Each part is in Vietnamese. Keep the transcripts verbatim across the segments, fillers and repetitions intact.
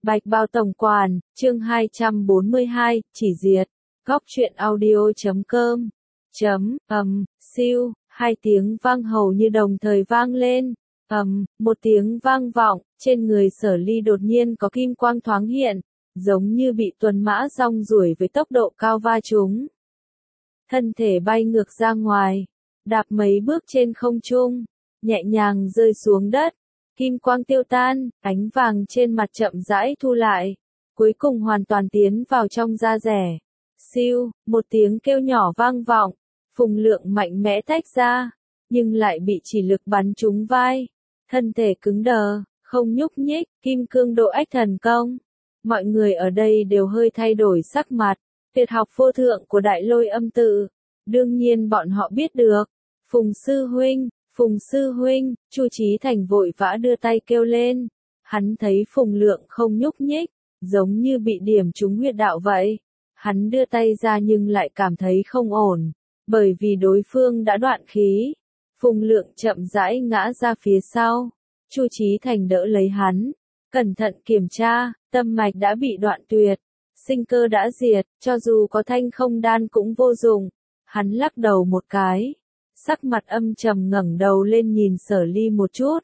Bạch Bao Tổng Quản, chương hai trăm bốn mươi hai, chỉ diệt. Góc truyện audio chấm com. Chấm, ầm, siêu, hai tiếng vang hầu như đồng thời vang lên. Ầm, một tiếng vang vọng, trên người Sở Ly đột nhiên có kim quang thoáng hiện, giống như bị tuần mã rong ruổi với tốc độ cao va trúng. Thân thể bay ngược ra ngoài, đạp mấy bước trên không trung, nhẹ nhàng rơi xuống đất. Kim quang tiêu tan, ánh vàng trên mặt chậm rãi thu lại, cuối cùng hoàn toàn tiến vào trong da rẻ. Siêu, một tiếng kêu nhỏ vang vọng, Phùng Lượng mạnh mẽ tách ra, nhưng lại bị chỉ lực bắn trúng vai, thân thể cứng đờ, không nhúc nhích. Kim cương độ ách thần công. Mọi người ở đây đều hơi thay đổi sắc mặt, tuyệt học vô thượng của Đại Lôi Âm Tự, đương nhiên bọn họ biết được. Phùng sư huynh, Phùng sư huynh, Chu Chí Thành vội vã đưa tay kêu lên. Hắn thấy Phùng Lượng không nhúc nhích, giống như bị điểm trúng huyệt đạo vậy. Hắn đưa tay ra nhưng lại cảm thấy không ổn, bởi vì đối phương đã đoạn khí. Phùng Lượng chậm rãi ngã ra phía sau. Chu Chí Thành đỡ lấy hắn, cẩn thận kiểm tra, tâm mạch đã bị đoạn tuyệt, sinh cơ đã diệt, cho dù có thanh không đan cũng vô dụng. Hắn lắc đầu một cái, sắc mặt âm trầm ngẩng đầu lên nhìn Sở Ly một chút.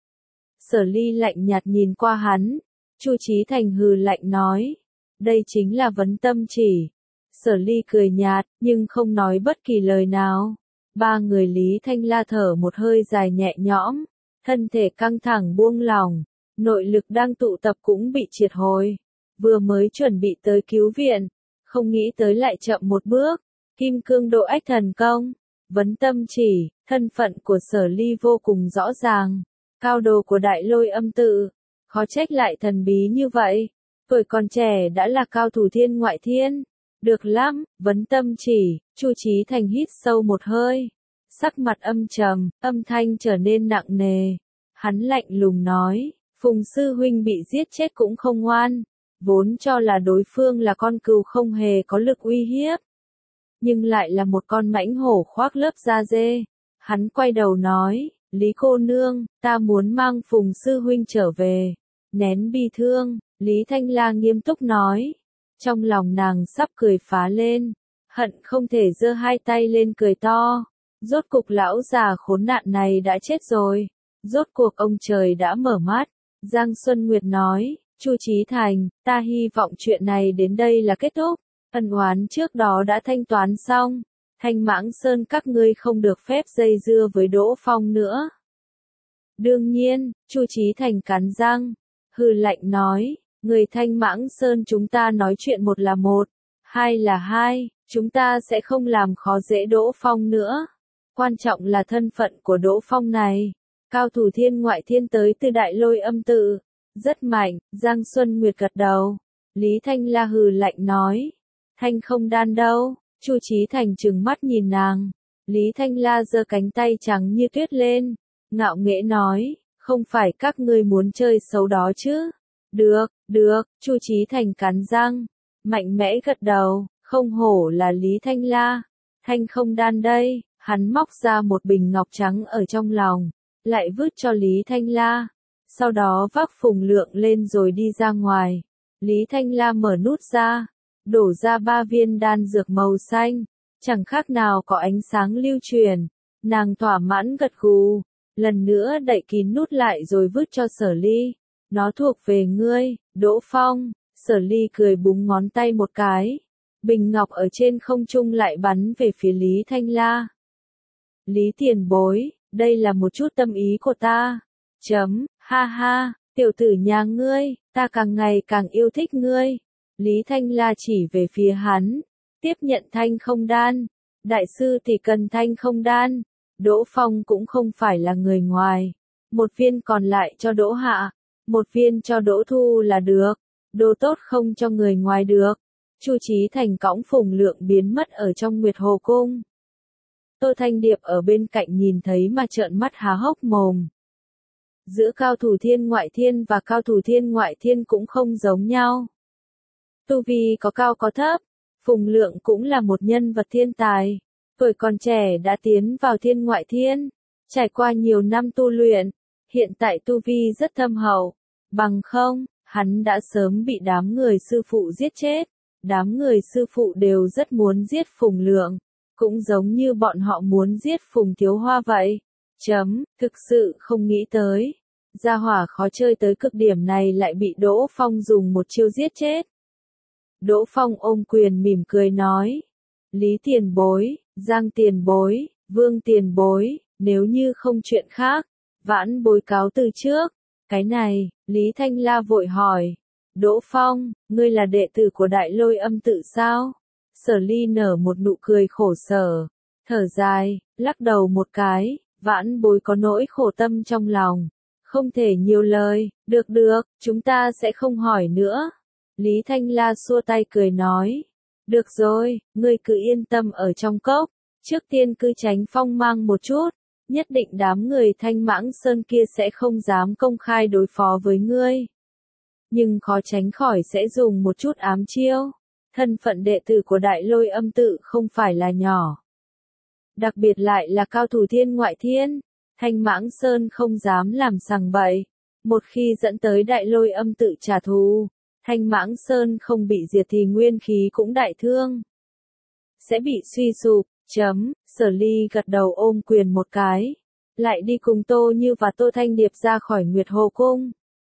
Sở Ly lạnh nhạt nhìn qua hắn. Chu Chí Thành hừ lạnh nói, đây chính là vấn tâm chỉ. Sở Ly cười nhạt, nhưng không nói bất kỳ lời nào. Ba người Lý Thanh La thở một hơi dài nhẹ nhõm, thân thể căng thẳng buông lỏng, nội lực đang tụ tập cũng bị triệt hồi. Vừa mới chuẩn bị tới cứu viện, không nghĩ tới lại chậm một bước. Kim cương độ ách thần công, vấn tâm chỉ, thân phận của Sở Ly vô cùng rõ ràng. Cao đồ của Đại Lôi Âm Tự, khó trách lại thần bí như vậy. Tuổi còn trẻ đã là cao thủ thiên ngoại thiên. Được lắm, vấn tâm chỉ. Chu Chí Thành hít sâu một hơi, sắc mặt âm trầm, âm thanh trở nên nặng nề. Hắn lạnh lùng nói, Phùng sư huynh bị giết chết cũng không ngoan, vốn cho là đối phương là con cừu không hề có lực uy hiếp, nhưng lại là một con mãnh hổ khoác lớp da dê. Hắn quay đầu nói, Lý cô nương, ta muốn mang Phùng sư huynh trở về. Nén bi thương, Lý Thanh La nghiêm túc nói. Trong lòng nàng sắp cười phá lên, hận không thể giơ hai tay lên cười to. Rốt cục lão già khốn nạn này đã chết rồi. Rốt cuộc ông trời đã mở mắt. Giang Xuân Nguyệt nói, Chu Chí Thành, ta hy vọng chuyện này đến đây là kết thúc. Ân oán trước đó đã thanh toán xong. Thanh Mãng Sơn các ngươi không được phép dây dưa với Đỗ Phong nữa. Đương nhiên, Chu Chí Thành cắn răng, hừ lạnh nói, người Thanh Mãng Sơn chúng ta nói chuyện một là một, hai là hai, chúng ta sẽ không làm khó dễ Đỗ Phong nữa. Quan trọng là thân phận của Đỗ Phong này. Cao thủ thiên ngoại thiên tới từ Đại Lôi Âm Tự, rất mạnh. Giang Xuân Nguyệt gật đầu. Lý Thanh La hừ lạnh nói, thanh không đan đâu? Chu Chí Thành trừng mắt nhìn nàng. Lý Thanh La giơ cánh tay trắng như tuyết lên, ngạo nghễ nói, không phải các ngươi muốn chơi xấu đó chứ? Được, được. Chu Chí Thành cắn răng, mạnh mẽ gật đầu. Không hổ là Lý Thanh La. Thanh không đan đây. Hắn móc ra một bình ngọc trắng ở trong lòng, lại vứt cho Lý Thanh La. Sau đó vác Phùng Lượng lên rồi đi ra ngoài. Lý Thanh La mở nút ra, đổ ra ba viên đan dược màu xanh, chẳng khác nào có ánh sáng lưu truyền. Nàng thỏa mãn gật gù, lần nữa đậy kín nút lại rồi vứt cho Sở Ly. Nó thuộc về ngươi, Đỗ Phong. Sở Ly cười búng ngón tay một cái, bình ngọc ở trên không trung lại bắn về phía Lý Thanh La. Lý tiền bối, đây là một chút tâm ý của ta. Chấm, ha ha, tiểu tử nhà ngươi, ta càng ngày càng yêu thích ngươi. Lý Thanh La chỉ về phía hắn, tiếp nhận thanh không đan. Đại sư thì cần thanh không đan. Đỗ Phong cũng không phải là người ngoài. Một viên còn lại cho Đỗ Hạ, một viên cho Đỗ Thu là được. Đồ tốt không cho người ngoài được. Chu Chí Thành cõng Phùng Lượng biến mất ở trong Nguyệt Hồ Cung. Tô Thanh Điệp ở bên cạnh nhìn thấy mà trợn mắt há hốc mồm. Giữa cao thủ thiên ngoại thiên và cao thủ thiên ngoại thiên cũng không giống nhau. Tu vi có cao có thấp. Phùng Lượng cũng là một nhân vật thiên tài. Tuổi còn trẻ đã tiến vào thiên ngoại thiên. Trải qua nhiều năm tu luyện, hiện tại tu vi rất thâm hậu. Bằng không, Hắn đã sớm bị đám người sư phụ giết chết. Đám người sư phụ đều rất muốn giết Phùng Lượng, cũng giống như bọn họ muốn giết Phùng Thiếu Hoa vậy. Chấm, thực sự không nghĩ tới. Gia hỏa khó chơi tới cực điểm này lại bị Đỗ Phong dùng một chiêu giết chết. Đỗ Phong ôm quyền mỉm cười nói. Lý tiền bối, Giang tiền bối, Vương tiền bối, nếu như không chuyện khác, vãn bối cáo từ trước. Cái này, Lý Thanh La vội hỏi. Đỗ Phong, ngươi là đệ tử của Đại Lôi Âm tự sao? Sở Ly nở một nụ cười khổ sở, thở dài, lắc đầu một cái, vãn bối có nỗi khổ tâm trong lòng. Không thể nhiều lời, được được, chúng ta sẽ không hỏi nữa. Lý Thanh La xua tay cười nói. Được rồi, ngươi cứ yên tâm ở trong cốc, trước tiên cứ tránh phong mang một chút, nhất định đám người Thanh Mãng Sơn kia sẽ không dám công khai đối phó với ngươi. Nhưng khó tránh khỏi sẽ dùng một chút ám chiêu. Thân phận đệ tử của Đại Lôi Âm tự không phải là nhỏ. Đặc biệt lại là cao thủ thiên ngoại thiên. Thanh Mãng Sơn không dám làm sằng bậy. Một khi dẫn tới Đại Lôi Âm tự trả thù, Thanh Mãng Sơn không bị diệt thì nguyên khí cũng đại thương. Sẽ bị suy sụp, chấm, Sở Ly gật đầu ôm quyền một cái. Lại đi cùng Tô Như và Tô Thanh Điệp ra khỏi Nguyệt Hồ Cung.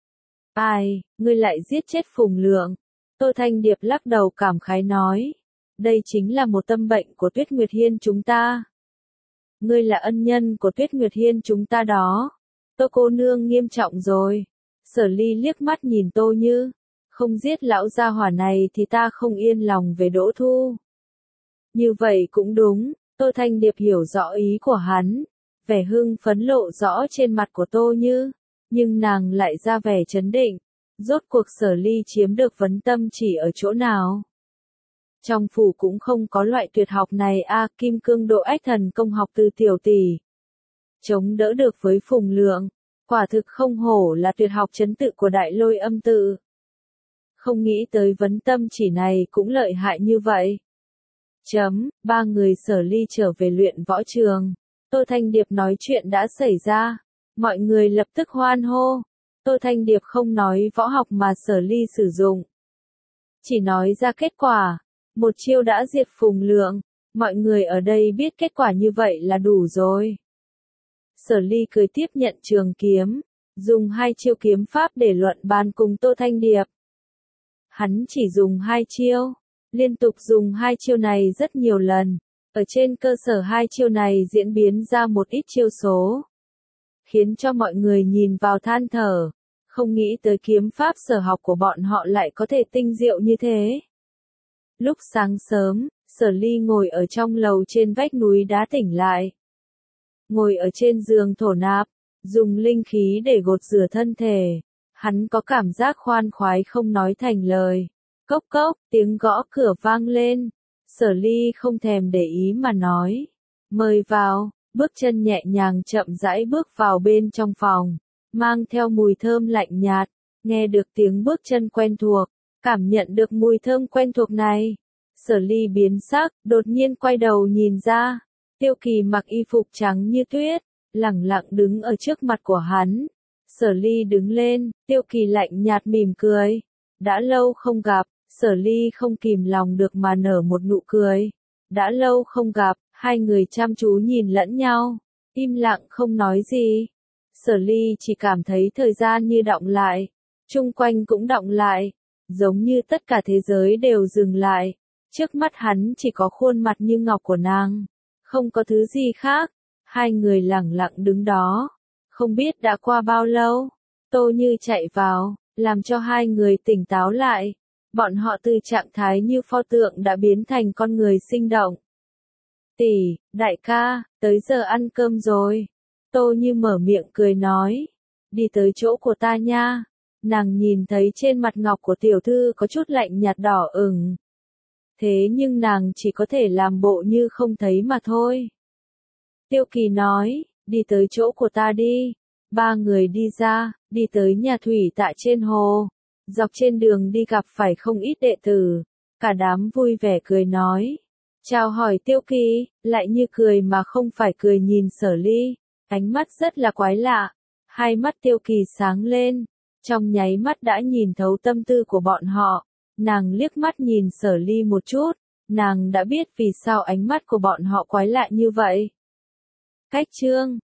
Ai, ngươi lại giết chết Phùng Lượng. Tô Thanh Điệp lắc đầu cảm khái nói. Đây chính là một tâm bệnh của Tuyết Nguyệt Hiên chúng ta. Ngươi là ân nhân của Tuyết Nguyệt Hiên chúng ta đó. Tô cô nương nghiêm trọng rồi. Sở Ly liếc mắt nhìn Tô Như. Không giết lão gia hỏa này thì ta không yên lòng về Đỗ Thu. Như vậy cũng đúng, Tô Thanh Điệp hiểu rõ ý của hắn. Vẻ hưng phấn lộ rõ trên mặt của Tô Như. Nhưng nàng lại ra vẻ trấn định. Rốt cuộc Sở Ly chiếm được vấn tâm chỉ ở chỗ nào? Trong phủ cũng không có loại tuyệt học này a, à, Kim Cương Độ Ách Thần Công học từ tiểu tỷ. Chống đỡ được với Phùng Lượng, quả thực không hổ là tuyệt học trấn tự của Đại Lôi Âm tự. Không nghĩ tới vấn tâm chỉ này cũng lợi hại như vậy. Chấm, ba người Sở Ly trở về luyện võ trường. Tô Thanh Điệp nói chuyện đã xảy ra. Mọi người lập tức hoan hô. Tô Thanh Điệp không nói võ học mà Sở Ly sử dụng. Chỉ nói ra kết quả. Một chiêu đã diệt Phùng Lượng. Mọi người ở đây biết kết quả như vậy là đủ rồi. Sở Ly cười tiếp nhận trường kiếm. Dùng hai chiêu kiếm pháp để luận bàn cùng Tô Thanh Điệp. Hắn chỉ dùng hai chiêu. Liên tục dùng hai chiêu này rất nhiều lần. Ở trên cơ sở hai chiêu này diễn biến ra một ít chiêu số. Khiến cho mọi người nhìn vào than thở. Không nghĩ tới kiếm pháp sở học của bọn họ lại có thể tinh diệu như thế. Lúc sáng sớm, Sở Ly ngồi ở trong lầu trên vách núi đá tỉnh lại. Ngồi ở trên giường thổ nạp, dùng linh khí để gột rửa thân thể. Hắn có cảm giác khoan khoái không nói thành lời. Cốc cốc, tiếng gõ cửa vang lên. Sở Ly không thèm để ý mà nói. Mời vào, bước chân nhẹ nhàng chậm rãi bước vào bên trong phòng. Mang theo mùi thơm lạnh nhạt. Nghe được tiếng bước chân quen thuộc. Cảm nhận được mùi thơm quen thuộc này. Sở Ly biến sắc, đột nhiên quay đầu nhìn ra. Tiêu Kỳ mặc y phục trắng như tuyết. Lẳng lặng đứng ở trước mặt của hắn. Sở Ly đứng lên, Tiêu Kỳ lạnh nhạt mỉm cười. Đã lâu không gặp, Sở Ly không kìm lòng được mà nở một nụ cười. Đã lâu không gặp, hai người chăm chú nhìn lẫn nhau, im lặng không nói gì. Sở Ly chỉ cảm thấy thời gian như đọng lại, chung quanh cũng đọng lại, giống như tất cả thế giới đều dừng lại. Trước mắt hắn chỉ có khuôn mặt như ngọc của nàng, không có thứ gì khác. Hai người lẳng lặng đứng đó. Không biết đã qua bao lâu, Tô Như chạy vào, làm cho hai người tỉnh táo lại. Bọn họ từ trạng thái như pho tượng đã biến thành con người sinh động. Tỷ, đại ca, tới giờ ăn cơm rồi. Tô Như mở miệng cười nói. Đi tới chỗ của ta nha. Nàng nhìn thấy trên mặt ngọc của tiểu thư có chút lạnh nhạt đỏ ửng. Thế nhưng nàng chỉ có thể làm bộ như không thấy mà thôi. Tiêu Kỳ nói, đi tới chỗ của ta đi. Ba người đi ra, đi tới nhà thủy tạ trên hồ. Dọc trên đường đi gặp phải không ít đệ tử. Cả đám vui vẻ cười nói. Chào hỏi Tiêu Kỳ, lại như cười mà không phải cười nhìn Sở Ly. Ánh mắt rất là quái lạ. Hai mắt Tiêu Kỳ sáng lên. trong nháy mắt đã nhìn thấu tâm tư của bọn họ. Nàng liếc mắt nhìn Sở Ly một chút, nàng đã biết vì sao ánh mắt của bọn họ quái lạ như vậy. Cách chương